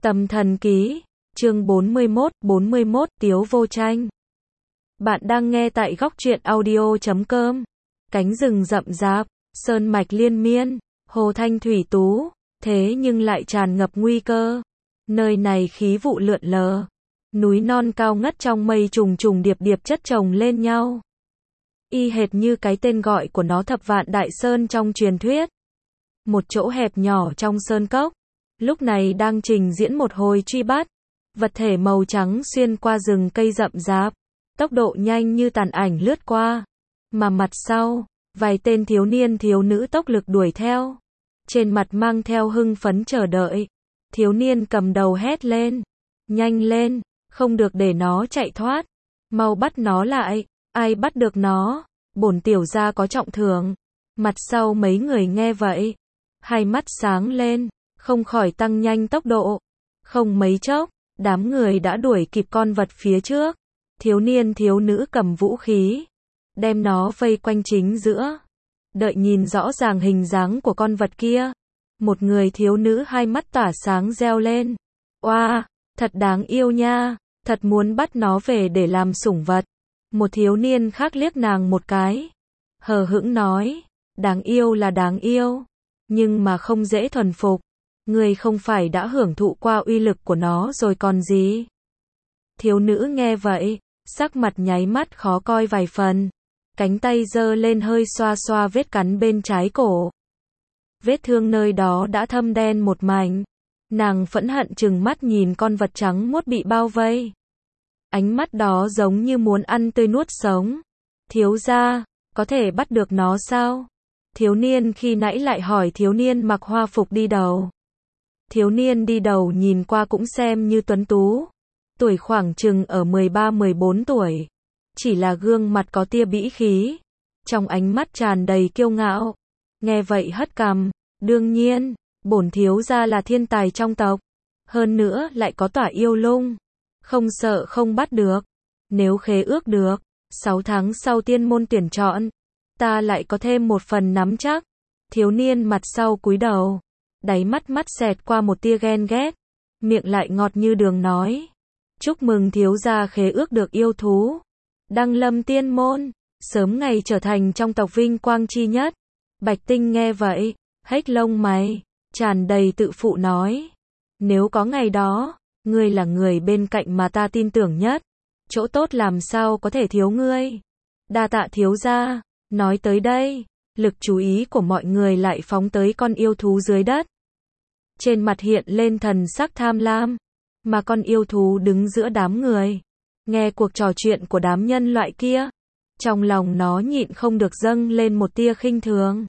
Tâm thần ký, chương 41, Tiếu vô tranh. Bạn đang nghe tại góc truyện audio.com. Cánh rừng rậm rạp, sơn mạch liên miên, hồ thanh thủy tú, thế nhưng lại tràn ngập nguy cơ. Nơi này khí vụ lượn lờ, núi non cao ngất trong mây trùng trùng điệp điệp chất chồng lên nhau. Y hệt như cái tên gọi của nó, Thập Vạn Đại Sơn trong truyền thuyết. Một chỗ hẹp nhỏ trong sơn cốc, lúc này đang trình diễn một hồi truy bắt. Vật thể màu trắng xuyên qua rừng cây rậm rạp, tốc độ nhanh như tàn ảnh lướt qua. Mà mặt sau, vài tên thiếu niên thiếu nữ tốc lực đuổi theo. Trên mặt mang theo hưng phấn chờ đợi. Thiếu niên cầm đầu hét lên. Nhanh lên, không được để nó chạy thoát. Mau bắt nó lại, ai bắt được nó, bổn tiểu gia có trọng thưởng. Mặt sau mấy người nghe vậy, hai mắt sáng lên, không khỏi tăng nhanh tốc độ. Không mấy chốc, đám người đã đuổi kịp con vật phía trước. Thiếu niên thiếu nữ cầm vũ khí, đem nó vây quanh chính giữa. Đợi nhìn rõ ràng hình dáng của con vật kia, một người thiếu nữ hai mắt tỏa sáng reo lên. Oa, thật đáng yêu nha, thật muốn bắt nó về để làm sủng vật. Một thiếu niên khác liếc nàng một cái, hờ hững nói, đáng yêu là đáng yêu, nhưng mà không dễ thuần phục. Ngươi không phải đã hưởng thụ qua uy lực của nó rồi còn gì? Thiếu nữ nghe vậy, sắc mặt nháy mắt khó coi vài phần, cánh tay giơ lên hơi xoa xoa vết cắn bên trái cổ. Vết thương nơi đó đã thâm đen một mảnh. Nàng phẫn hận trừng mắt nhìn con vật trắng muốt bị bao vây. Ánh mắt đó giống như muốn ăn tươi nuốt sống. Thiếu gia, có thể bắt được nó sao? Thiếu niên khi nãy lại hỏi thiếu niên mặc hoa phục đi đầu. Thiếu niên đi đầu nhìn qua cũng xem như tuấn tú, tuổi khoảng chừng ở 13-14 tuổi. Chỉ là gương mặt có tia bĩ khí, trong ánh mắt tràn đầy kiêu ngạo. Nghe vậy hất cằm, đương nhiên, bổn thiếu gia là thiên tài trong tộc, hơn nữa lại có tỏa yêu lung, không sợ không bắt được. Nếu khế ước được, 6 tháng sau tiên môn tuyển chọn, ta lại có thêm một phần nắm chắc. Thiếu niên mặt sau cúi đầu, đáy mắt xẹt qua một tia ghen ghét, miệng lại ngọt như đường nói. Chúc mừng thiếu gia khế ước được yêu thú, đăng lâm tiên môn, sớm ngày trở thành trong tộc vinh quang chi nhất. Bạch Tinh nghe vậy, hếch lông mày, tràn đầy tự phụ nói. Nếu có ngày đó, ngươi là người bên cạnh mà ta tin tưởng nhất, chỗ tốt làm sao có thể thiếu ngươi. Đa tạ thiếu gia. Nói tới đây, lực chú ý của mọi người lại phóng tới con yêu thú dưới đất. Trên mặt hiện lên thần sắc tham lam, mà con yêu thú đứng giữa đám người, nghe cuộc trò chuyện của đám nhân loại kia, trong lòng nó nhịn không được dâng lên một tia khinh thường.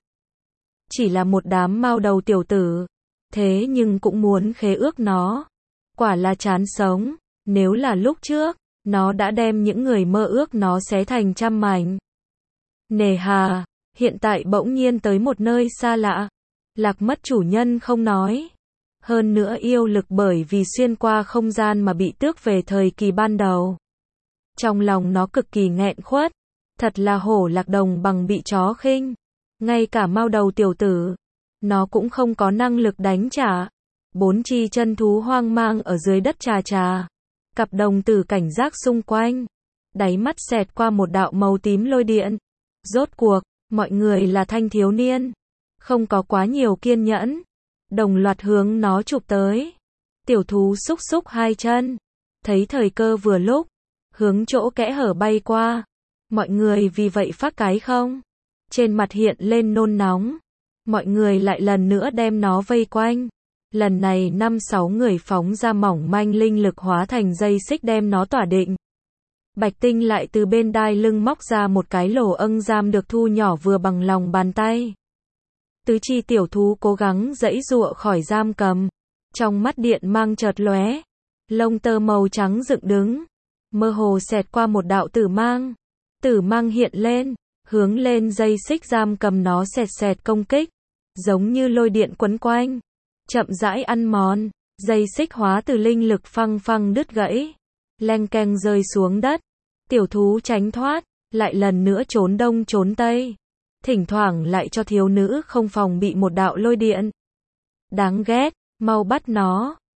Chỉ là một đám mao đầu tiểu tử, thế nhưng cũng muốn khế ước nó. Quả là chán sống, nếu là lúc trước, nó đã đem những người mơ ước nó xé thành trăm mảnh. Nề hà, hiện tại bỗng nhiên tới một nơi xa lạ, lạc mất chủ nhân không nói. Hơn nữa yêu lực bởi vì xuyên qua không gian mà bị tước về thời kỳ ban đầu. Trong lòng nó cực kỳ nghẹn khuất, thật là hổ lạc đồng bằng bị chó khinh. Ngay cả mao đầu tiểu tử, nó cũng không có năng lực đánh trả. 4 chi chân thú hoang mang ở dưới đất trà trà. Cặp đồng tử cảnh giác xung quanh, đáy mắt xẹt qua một đạo màu tím lôi điện. Rốt cuộc, mọi người là thanh thiếu niên, không có quá nhiều kiên nhẫn, đồng loạt hướng nó chụp tới. Tiểu thú xúc xúc hai chân, thấy thời cơ vừa lúc, hướng chỗ kẽ hở bay qua. Mọi người vì vậy phát cái không, trên mặt hiện lên nôn nóng. Mọi người lại lần nữa đem nó vây quanh. Lần này 5-6 người phóng ra mỏng manh linh lực hóa thành dây xích đem nó tỏa định. Bạch Tinh lại từ bên đai lưng móc ra một cái lỗ âng giam được thu nhỏ vừa bằng lòng bàn tay. Tứ chi tiểu thú cố gắng giãy giụa khỏi giam cầm, trong mắt điện mang chợt lóe, lông tơ màu trắng dựng đứng, mơ hồ xẹt qua một đạo tử mang. Tử mang hiện lên, hướng lên dây xích giam cầm nó xẹt công kích, giống như lôi điện quấn quanh, chậm rãi ăn mòn, dây xích hóa từ linh lực phăng phăng đứt gãy, leng keng rơi xuống đất. Tiểu thú tránh thoát, lại lần nữa trốn đông trốn tây, thỉnh thoảng lại cho thiếu nữ không phòng bị một đạo lôi điện. Đáng ghét, mau bắt nó.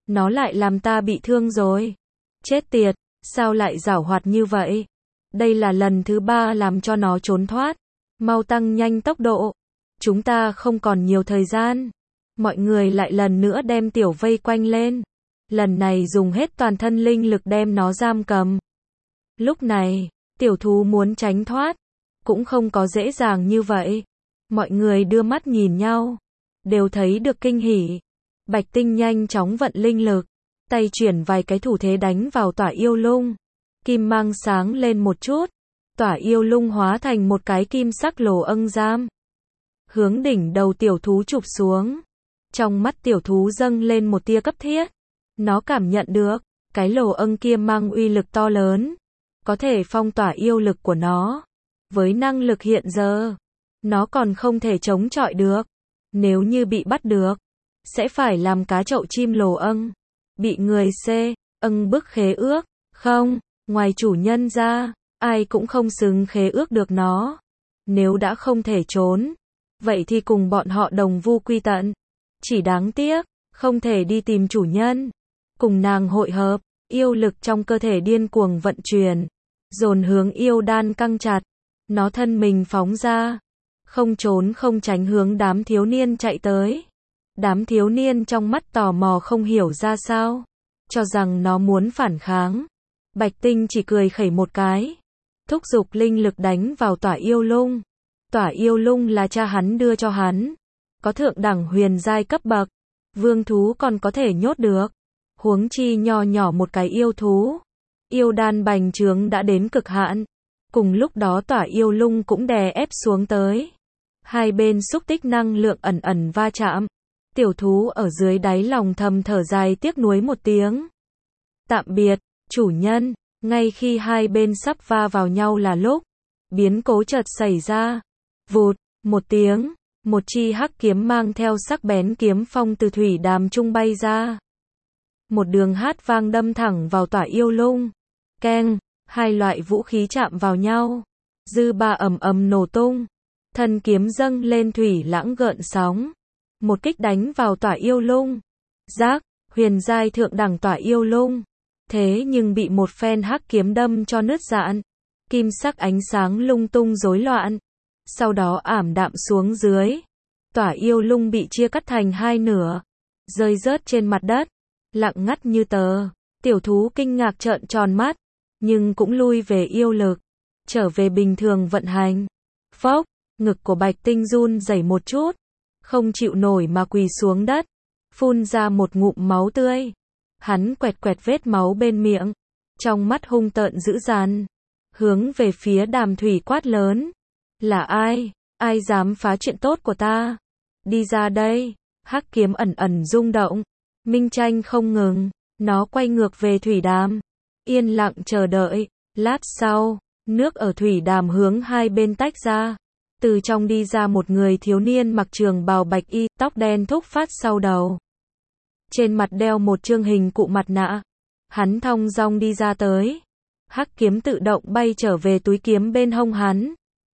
Nó lại làm ta bị thương rồi. Chết tiệt, sao lại giảo hoạt như vậy? Đây là lần thứ 3 làm cho nó trốn thoát. Mau tăng nhanh tốc độ. Chúng ta không còn nhiều thời gian. Mọi người lại lần nữa đem tiểu vây quanh lên. Lần này dùng hết toàn thân linh lực đem nó giam cầm. Lúc này, tiểu thú muốn tránh thoát. Cũng không có dễ dàng như vậy. Mọi người đưa mắt nhìn nhau. Đều thấy được kinh hỉ. Bạch Tinh nhanh chóng vận linh lực. Tay chuyển vài cái thủ thế đánh vào tỏa yêu lung. Kim mang sáng lên một chút. Tỏa yêu lung hóa thành một cái kim sắc lồ âng giam. Hướng đỉnh đầu tiểu thú chụp xuống. Trong mắt tiểu thú dâng lên một tia cấp thiết. Nó cảm nhận được, cái lồ âng kia mang uy lực to lớn. Có thể phong tỏa yêu lực của nó. Với năng lực hiện giờ, nó còn không thể chống chọi được. Nếu như bị bắt được, sẽ phải làm cá chậu chim lồ âng. Bị người âng bức khế ước. Không, ngoài chủ nhân ra, ai cũng không xứng khế ước được nó. Nếu đã không thể trốn, vậy thì cùng bọn họ đồng vu quy tận. Chỉ đáng tiếc, không thể đi tìm chủ nhân. Cùng nàng hội hợp, yêu lực trong cơ thể điên cuồng vận chuyển. Dồn hướng yêu đan căng chặt. Nó thân mình phóng ra. Không trốn không tránh hướng đám thiếu niên chạy tới. Đám thiếu niên trong mắt tò mò không hiểu ra sao. Cho rằng nó muốn phản kháng. Bạch Tinh chỉ cười khẩy một cái. Thúc giục linh lực đánh vào tỏa yêu lung. Tỏa yêu lung là cha hắn đưa cho hắn. Có thượng đẳng huyền giai cấp bậc. Vương thú còn có thể nhốt được. Huống chi nho nhỏ một cái yêu thú. Yêu đan bành trướng đã đến cực hạn. Cùng lúc đó tỏa yêu lung cũng đè ép xuống tới. Hai bên xúc tích năng lượng ẩn ẩn va chạm. Tiểu thú ở dưới đáy lòng thầm thở dài tiếc nuối một tiếng. Tạm biệt, chủ nhân. Ngay khi hai bên sắp va vào nhau là lúc biến cố chợt xảy ra. Vụt, một tiếng, một chi hắc kiếm mang theo sắc bén kiếm phong từ thủy đàm trung bay ra. Một đường hát vang đâm thẳng vào tỏa yêu lung. Keng, hai loại vũ khí chạm vào nhau. Dư ba ầm ầm nổ tung. Thân kiếm dâng lên thủy lãng gợn sóng. Một kích đánh vào tỏa yêu lung. Giác, huyền giai thượng đẳng tỏa yêu lung. Thế nhưng bị một phen hắc kiếm đâm cho nứt rạn. Kim sắc ánh sáng lung tung rối loạn. Sau đó ảm đạm xuống dưới. Tỏa yêu lung bị chia cắt thành hai nửa. Rơi rớt trên mặt đất. Lặng ngắt như tờ. Tiểu thú kinh ngạc trợn tròn mắt. Nhưng cũng lui về yêu lực. Trở về bình thường vận hành. Phốc, ngực của Bạch Tinh run rẩy một chút. Không chịu nổi mà quỳ xuống đất. Phun ra một ngụm máu tươi. Hắn quẹt quẹt vết máu bên miệng. Trong mắt hung tợn dữ dằn. Hướng về phía Đàm Thủy quát lớn. Là ai? Ai dám phá chuyện tốt của ta? Đi ra đây. Hắc kiếm ẩn ẩn rung động. Minh tranh không ngừng. Nó quay ngược về thủy đàm. Yên lặng chờ đợi. Lát sau, nước ở thủy đàm hướng hai bên tách ra. Từ trong đi ra một người thiếu niên mặc trường bào bạch y, tóc đen thúc phát sau đầu. Trên mặt đeo một trương hình cụ mặt nạ. Hắn thong dong đi ra tới. Hắc kiếm tự động bay trở về túi kiếm bên hông hắn.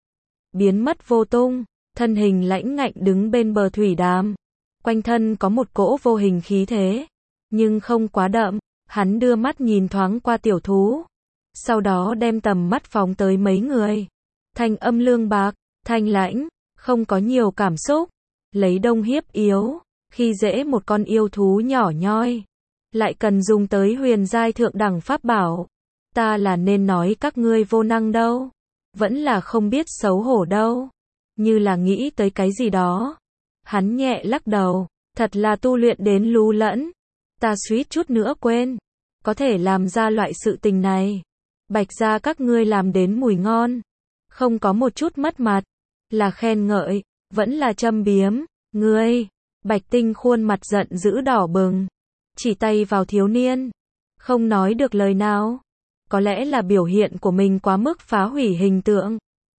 Biến mất vô tung. Thân hình lãnh ngạnh đứng bên bờ thủy đàm. Quanh thân có một cỗ vô hình khí thế. Nhưng không quá đậm. Hắn đưa mắt nhìn thoáng qua tiểu thú. Sau đó đem tầm mắt phóng tới mấy người. Thanh âm lương bạc, thanh lãnh, không có nhiều cảm xúc. Lấy đông hiếp yếu. Khi dễ một con yêu thú nhỏ nhoi. Lại cần dùng tới huyền giai thượng đẳng pháp bảo. Ta là nên nói các ngươi vô năng đâu. Vẫn là không biết xấu hổ đâu. Như là nghĩ tới cái gì đó. Hắn nhẹ lắc đầu. Thật là tu luyện đến lú lẫn. Ta suýt chút nữa quên. Có thể làm ra loại sự tình này. Bạch gia các ngươi làm đến mùi ngon. Không có một chút mất mặt. Là khen ngợi. Vẫn là châm biếm. Ngươi. Bạch Tinh khuôn mặt giận dữ đỏ bừng. Chỉ tay vào thiếu niên. Không nói được lời nào. Có lẽ là biểu hiện của mình quá mức phá hủy hình tượng.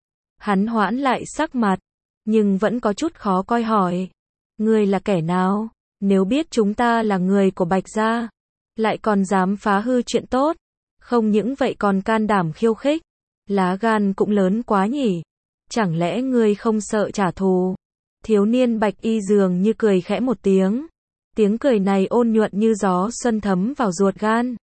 Hắn hoãn lại sắc mặt. Nhưng vẫn có chút khó coi hỏi. Ngươi là kẻ nào? Nếu biết chúng ta là người của Bạch gia. Lại còn dám phá hư chuyện tốt. Không những vậy còn can đảm khiêu khích. Lá gan cũng lớn quá nhỉ. Chẳng lẽ ngươi không sợ trả thù? Thiếu niên bạch y dường như cười khẽ một tiếng. Tiếng cười này ôn nhuận như gió xuân thấm vào ruột gan,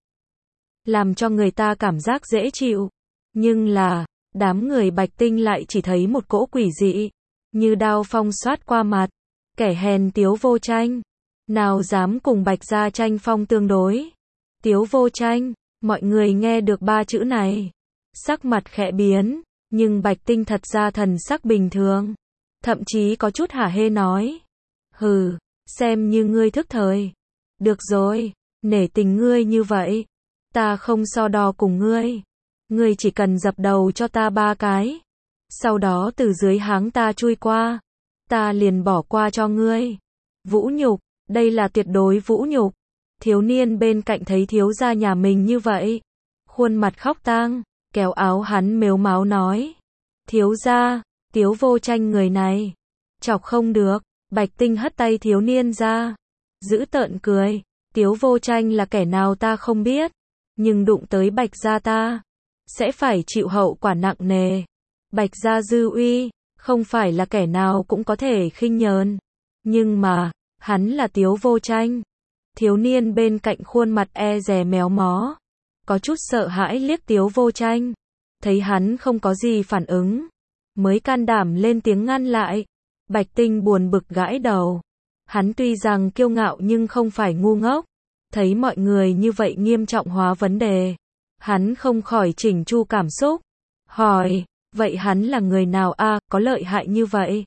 làm cho người ta cảm giác dễ chịu. Nhưng là, đám người Bạch Tinh lại chỉ thấy một cỗ quỷ dị, như đao phong xoát qua mặt. Kẻ hèn Tiếu Vô Tranh, nào dám cùng Bạch gia tranh phong tương đối. Tiếu Vô Tranh, mọi người nghe được ba chữ này, sắc mặt khẽ biến, nhưng Bạch Tinh thật ra thần sắc bình thường, thậm chí có chút hả hê nói. Hừ, xem như ngươi thức thời. Được rồi, nể tình ngươi như vậy, ta không so đo cùng ngươi. Ngươi chỉ cần dập đầu cho ta 3 cái, sau đó từ dưới háng ta chui qua, ta liền bỏ qua cho ngươi. Vũ nhục, đây là tuyệt đối vũ nhục. Thiếu niên bên cạnh thấy thiếu gia nhà mình như vậy, khuôn mặt khóc tang, kéo áo hắn mếu máo nói. Thiếu gia, Tiếu Vô Tranh người này, chọc không được. Bạch Tinh hất tay thiếu niên ra, giữ tợn cười. Tiếu Vô Tranh là kẻ nào ta không biết, nhưng đụng tới Bạch gia ta, sẽ phải chịu hậu quả nặng nề. Bạch gia dư uy, không phải là kẻ nào cũng có thể khinh nhờn. Nhưng mà, hắn là Tiếu Vô Tranh. Thiếu niên bên cạnh khuôn mặt e dè méo mó, có chút sợ hãi liếc Tiếu Vô Tranh. Thấy hắn không có gì phản ứng, mới can đảm lên tiếng ngăn lại. Bạch Tinh buồn bực gãi đầu. Hắn tuy rằng kiêu ngạo nhưng không phải ngu ngốc. Thấy mọi người như vậy nghiêm trọng hóa vấn đề, hắn không khỏi chỉnh chu cảm xúc. Hỏi, vậy hắn là người nào a, có lợi hại như vậy?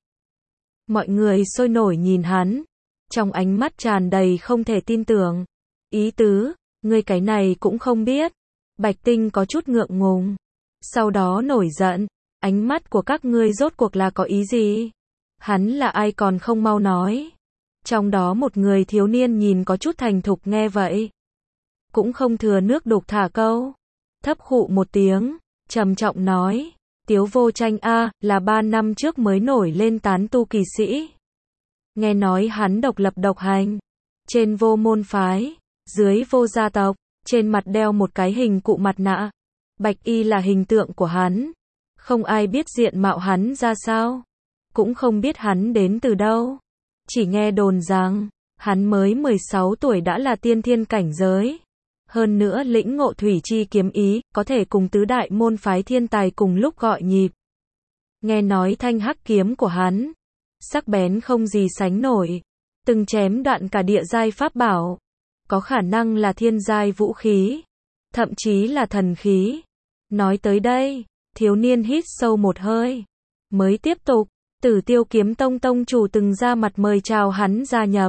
Mọi người sôi nổi nhìn hắn, trong ánh mắt tràn đầy không thể tin tưởng. Ý tứ, ngươi cái này cũng không biết. Bạch Tinh có chút ngượng ngùng, sau đó nổi giận. Ánh mắt của các ngươi rốt cuộc là có ý gì? Hắn là ai còn không mau nói. Trong đó một người thiếu niên nhìn có chút thành thục nghe vậy, cũng không thừa nước đục thả câu, thấp khụ một tiếng, trầm trọng nói. Tiếu Vô Tranh a, là 3 năm trước mới nổi lên tán tu kỳ sĩ. Nghe nói hắn độc lập độc hành, trên vô môn phái, dưới vô gia tộc, trên mặt đeo một cái hình cụ mặt nạ. Bạch y là hình tượng của hắn, không ai biết diện mạo hắn ra sao, cũng không biết hắn đến từ đâu. Chỉ nghe đồn rằng, hắn mới 16 tuổi đã là tiên thiên cảnh giới. Hơn nữa lĩnh ngộ thủy chi kiếm ý, có thể cùng tứ đại môn phái thiên tài cùng lúc gọi nhịp. Nghe nói thanh hắc kiếm của hắn, sắc bén không gì sánh nổi, từng chém đoạn cả địa giai pháp bảo. Có khả năng là thiên giai vũ khí, thậm chí là thần khí. Nói tới đây, thiếu niên hít sâu một hơi, mới tiếp tục. Tử Tiêu Kiếm Tông tông chủ từng ra mặt mời chào hắn gia nhập.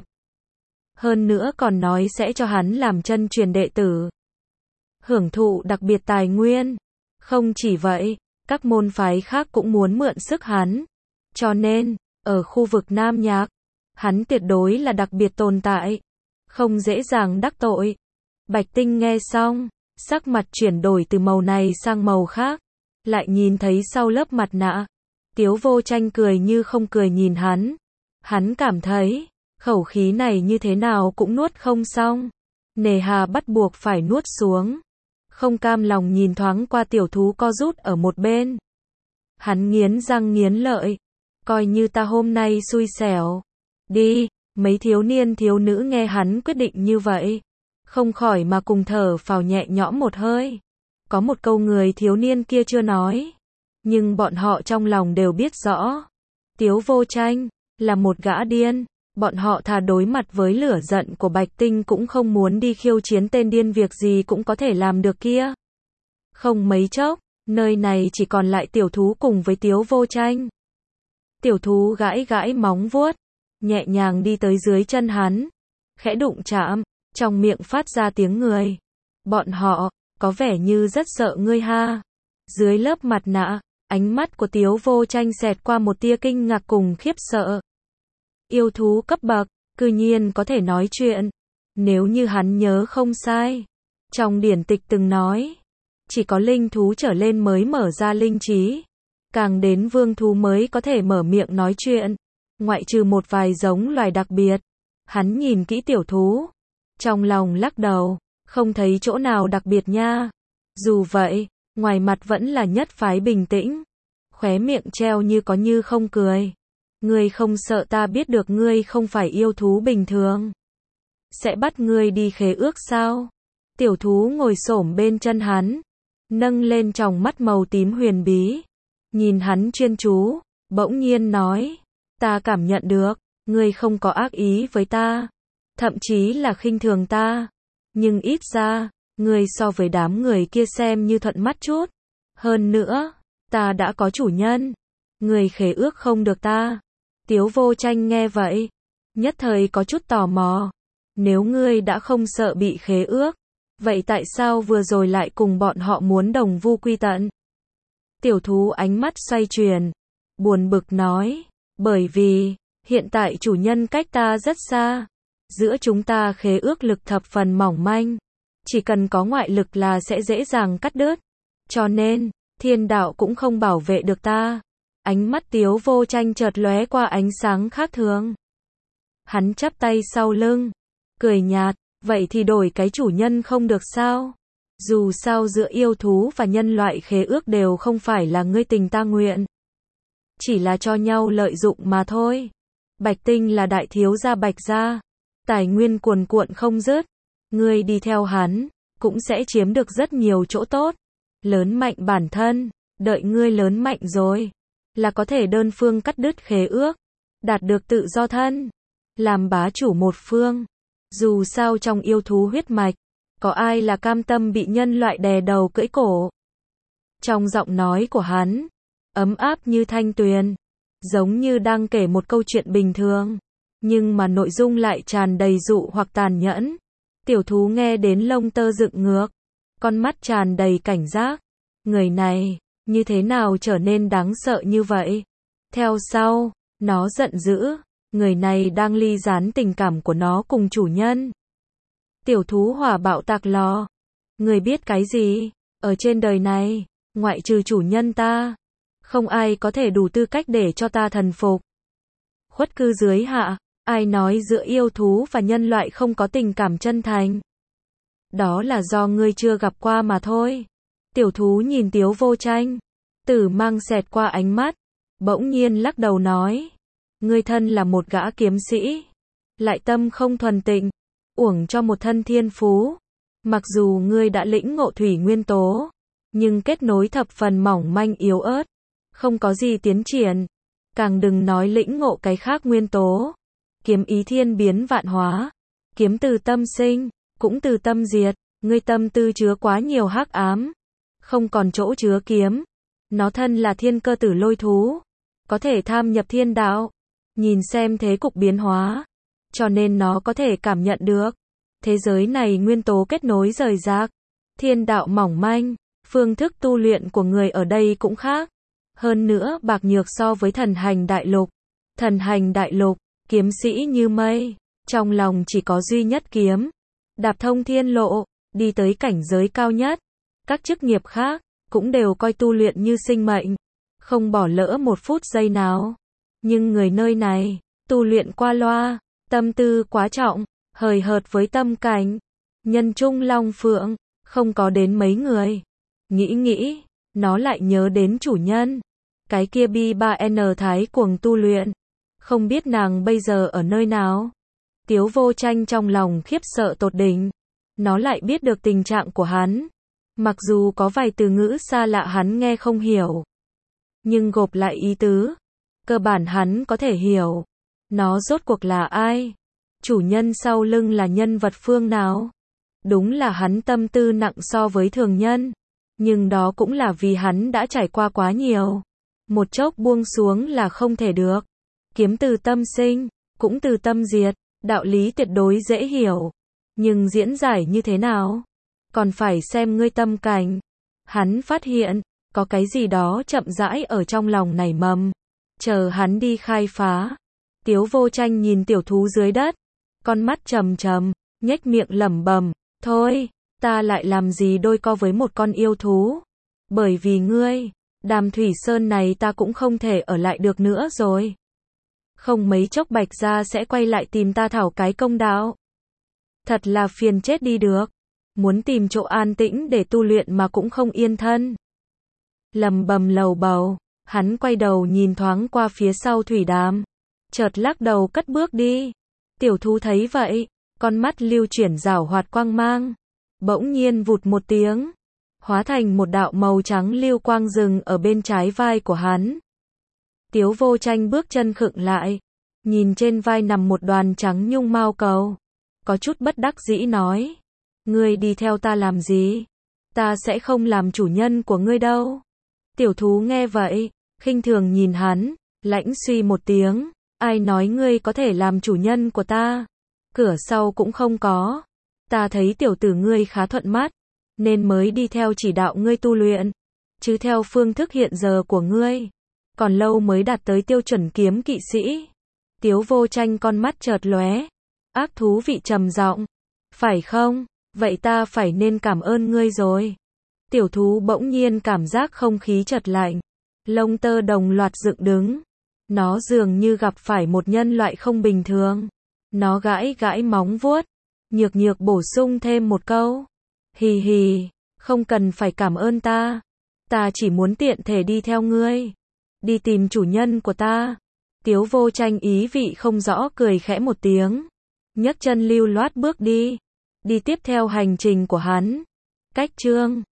Hơn nữa còn nói sẽ cho hắn làm chân truyền đệ tử, hưởng thụ đặc biệt tài nguyên. Không chỉ vậy, các môn phái khác cũng muốn mượn sức hắn. Cho nên, ở khu vực Nam Nhạc, hắn tuyệt đối là đặc biệt tồn tại, không dễ dàng đắc tội. Bạch Tinh nghe xong, sắc mặt chuyển đổi từ màu này sang màu khác, lại nhìn thấy sau lớp mặt nạ, Tiếu Vô Tranh cười như không cười nhìn hắn. Hắn cảm thấy, khẩu khí này như thế nào cũng nuốt không xong, nề hà bắt buộc phải nuốt xuống. Không cam lòng nhìn thoáng qua tiểu thú co rút ở một bên. Hắn nghiến răng nghiến lợi, coi như ta hôm nay xui xẻo. Đi, mấy thiếu niên thiếu nữ nghe hắn quyết định như vậy, không khỏi mà cùng thở phào nhẹ nhõm một hơi. Có một câu người thiếu niên kia chưa nói, nhưng bọn họ trong lòng đều biết rõ. Tiếu Vô Tranh là một gã điên, bọn họ thà đối mặt với lửa giận của Bạch Tinh cũng không muốn đi khiêu chiến tên điên việc gì cũng có thể làm được kia. Không mấy chốc, nơi này chỉ còn lại tiểu thú cùng với Tiếu Vô Tranh. Tiểu thú gãi gãi móng vuốt, nhẹ nhàng đi tới dưới chân hắn, khẽ đụng chạm, trong miệng phát ra tiếng người. Bọn họ, có vẻ như rất sợ ngươi ha. Dưới lớp mặt nạ, ánh mắt của Tiếu Vô Tranh xẹt qua một tia kinh ngạc cùng khiếp sợ. Yêu thú cấp bậc, cư nhiên có thể nói chuyện. Nếu như hắn nhớ không sai, trong điển tịch từng nói, chỉ có linh thú trở lên mới mở ra linh trí, càng đến vương thú mới có thể mở miệng nói chuyện, ngoại trừ một vài giống loài đặc biệt. Hắn nhìn kỹ tiểu thú, trong lòng lắc đầu, không thấy chỗ nào đặc biệt nha. Dù vậy, ngoài mặt vẫn là nhất phái bình tĩnh, khóe miệng treo như có như không cười. Ngươi không sợ ta biết được ngươi không phải yêu thú bình thường. sẽ bắt ngươi đi khế ước sao? Tiểu thú ngồi xổm bên chân hắn, nâng lên tròng mắt màu tím huyền bí, nhìn hắn chuyên chú, bỗng nhiên nói, ta cảm nhận được, ngươi không có ác ý với ta, thậm chí là khinh thường ta, nhưng ít ra, ngươi so với đám người kia xem như thuận mắt chút. Hơn nữa, ta đã có chủ nhân, ngươi khế ước không được ta. Tiếu Vô Tranh nghe vậy, nhất thời có chút tò mò, nếu ngươi đã không sợ bị khế ước, vậy tại sao vừa rồi lại cùng bọn họ muốn đồng vu quy tận? Tiểu thú ánh mắt xoay chuyển, buồn bực nói, bởi vì, hiện tại chủ nhân cách ta rất xa, giữa chúng ta khế ước lực thập phần mỏng manh, chỉ cần có ngoại lực là sẽ dễ dàng cắt đứt, cho nên, thiên đạo cũng không bảo vệ được ta. Ánh mắt Tiếu Vô Tranh chợt lóe qua ánh sáng khác thường. Hắn chắp tay sau lưng, cười nhạt, vậy thì đổi cái chủ nhân không được sao? Dù sao giữa yêu thú và nhân loại khế ước đều không phải là ngươi tình ta nguyện, chỉ là cho nhau lợi dụng mà thôi. Bạch Tinh là đại thiếu gia Bạch gia, tài nguyên cuồn cuộn không dứt, ngươi đi theo hắn, cũng sẽ chiếm được rất nhiều chỗ tốt, lớn mạnh bản thân, đợi ngươi lớn mạnh rồi, là có thể đơn phương cắt đứt khế ước, đạt được tự do thân, làm bá chủ một phương. Dù sao trong yêu thú huyết mạch, có ai là cam tâm bị nhân loại đè đầu cưỡi cổ. Trong giọng nói của hắn, ấm áp như thanh tuyền, giống như đang kể một câu chuyện bình thường, nhưng mà nội dung lại tràn đầy dụ hoặc tàn nhẫn. Tiểu thú nghe đến lông tơ dựng ngược, con mắt tràn đầy cảnh giác. Người này, như thế nào trở nên đáng sợ như vậy? Theo sau, nó giận dữ, người này đang ly gián tình cảm của nó cùng chủ nhân. Tiểu thú hỏa bạo tạc lò. Người biết cái gì? Ở trên đời này, ngoại trừ chủ nhân ta, không ai có thể đủ tư cách để cho ta thần phục. Khuất cư dưới hạ, ai nói giữa yêu thú và nhân loại không có tình cảm chân thành? Đó là do ngươi chưa gặp qua mà thôi. Tiểu thú nhìn Tiếu Vô Tranh, tử mang xẹt qua ánh mắt, bỗng nhiên lắc đầu nói, ngươi thân là một gã kiếm sĩ, lại tâm không thuần tịnh, uổng cho một thân thiên phú. Mặc dù ngươi đã lĩnh ngộ thủy nguyên tố, nhưng kết nối thập phần mỏng manh yếu ớt, không có gì tiến triển, càng đừng nói lĩnh ngộ cái khác nguyên tố. Kiếm ý thiên biến vạn hóa, kiếm từ tâm sinh, cũng từ tâm diệt, ngươi tâm tư chứa quá nhiều hắc ám, không còn chỗ chứa kiếm. Nó thân là thiên cơ tử lôi thú, có thể tham nhập thiên đạo, nhìn xem thế cục biến hóa, cho nên nó có thể cảm nhận được thế giới này nguyên tố kết nối rời rạc, thiên đạo mỏng manh, phương thức tu luyện của người ở đây cũng khác. Hơn nữa bạc nhược so với thần hành đại lục. Thần hành đại lục, kiếm sĩ như mây, trong lòng chỉ có duy nhất kiếm, đạp thông thiên lộ, đi tới cảnh giới cao nhất. Các chức nghiệp khác cũng đều coi tu luyện như sinh mệnh, không bỏ lỡ một phút giây nào. Nhưng người nơi này, tu luyện qua loa, tâm tư quá trọng, hời hợt với tâm cảnh. Nhân trung long phượng, không có đến mấy người. Nghĩ, nó lại nhớ đến chủ nhân. Cái kia Bi3N thái cuồng tu luyện. Không biết nàng bây giờ ở nơi nào. Tiếu Vô Tranh trong lòng khiếp sợ tột đỉnh. Nó lại biết được tình trạng của hắn. Mặc dù có vài từ ngữ xa lạ hắn nghe không hiểu, nhưng gộp lại ý tứ, cơ bản hắn có thể hiểu. Nó rốt cuộc là ai? Chủ nhân sau lưng là nhân vật phương nào? Đúng là hắn tâm tư nặng so với thường nhân, nhưng đó cũng là vì hắn đã trải qua quá nhiều. Một chốc buông xuống là không thể được. Kiếm từ tâm sinh, cũng từ tâm diệt, đạo lý tuyệt đối dễ hiểu. Nhưng diễn giải như thế nào? Còn phải xem ngươi tâm cảnh. Hắn phát hiện, có cái gì đó chậm rãi ở trong lòng nảy mầm. Chờ hắn đi khai phá. Tiếu Vô Tranh nhìn tiểu thú dưới đất. Con mắt trầm trầm, nhếch miệng lẩm bẩm. Thôi, ta lại làm gì đôi co với một con yêu thú. Bởi vì ngươi, Đàm Thủy Sơn này ta cũng không thể ở lại được nữa rồi. Không mấy chốc Bạch gia sẽ quay lại tìm ta thảo cái công đạo. Thật là phiền chết đi được. Muốn tìm chỗ an tĩnh để tu luyện mà cũng không yên thân. Lầm bầm lầu bầu, hắn quay đầu nhìn thoáng qua phía sau Thủy Đàm, chợt lắc đầu cất bước đi. Tiểu thú thấy vậy, con mắt lưu chuyển rảo hoạt quang mang, bỗng nhiên vụt một tiếng, hóa thành một đạo màu trắng lưu quang dừng ở bên trái vai của hắn. Tiếu Vô Tranh bước chân khựng lại, nhìn trên vai nằm một đoàn trắng nhung mao cầu, có chút bất đắc dĩ nói, ngươi đi theo ta làm gì? Ta sẽ không làm chủ nhân của ngươi đâu. Tiểu thú nghe vậy, khinh thường nhìn hắn, lãnh suy một tiếng, ai nói ngươi có thể làm chủ nhân của ta? Cửa sau cũng không có. Ta thấy tiểu tử ngươi khá thuận mắt, nên mới đi theo chỉ đạo ngươi tu luyện. Chứ theo phương thức hiện giờ của ngươi, còn lâu mới đạt tới tiêu chuẩn kiếm kỵ sĩ. Tiếu Vô Tranh con mắt chợt lóe, ác thú vị trầm giọng, phải không? Vậy ta phải nên cảm ơn ngươi rồi. Tiểu thú bỗng nhiên cảm giác không khí chợt lạnh, lông tơ đồng loạt dựng đứng. Nó dường như gặp phải một nhân loại không bình thường. Nó gãi gãi móng vuốt, nhược nhược bổ sung thêm một câu. Hì hì, không cần phải cảm ơn ta. Ta chỉ muốn tiện thể đi theo ngươi, đi tìm chủ nhân của ta. Tiếu Vô Tranh ý vị không rõ cười khẽ một tiếng, nhấc chân lưu loát bước đi. Đi tiếp theo hành trình của hắn. Cách chương